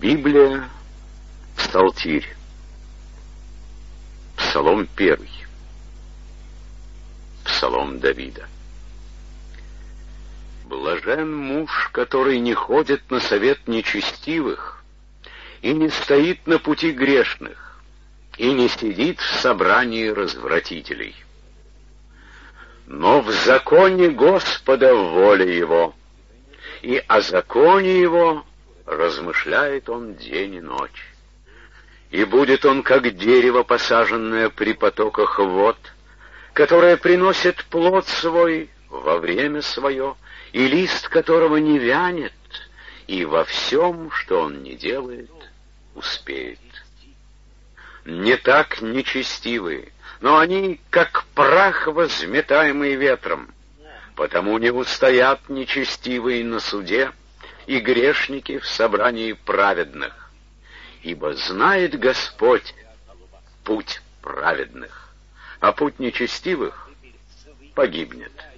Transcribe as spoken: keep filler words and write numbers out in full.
Библия, Псалтирь, Псалом первый, Псалом Давида. Блажен муж, который не ходит на совет нечестивых, и не стоит на пути грешных, и не сидит в собрании развратителей. Но в законе Господа воля его, и о законе его размышляет он день и ночь. И будет он, как дерево, посаженное при потоках вод, которое приносит плод свой во время свое, и лист которого не вянет, и во всем, что он не делает, успеет. Не так нечестивые, но они, как прах, возметаемый ветром, потому не устоят нечестивые на суде, и грешники в собрании праведных. Ибо знает Господь путь праведных, а путь нечестивых погибнет.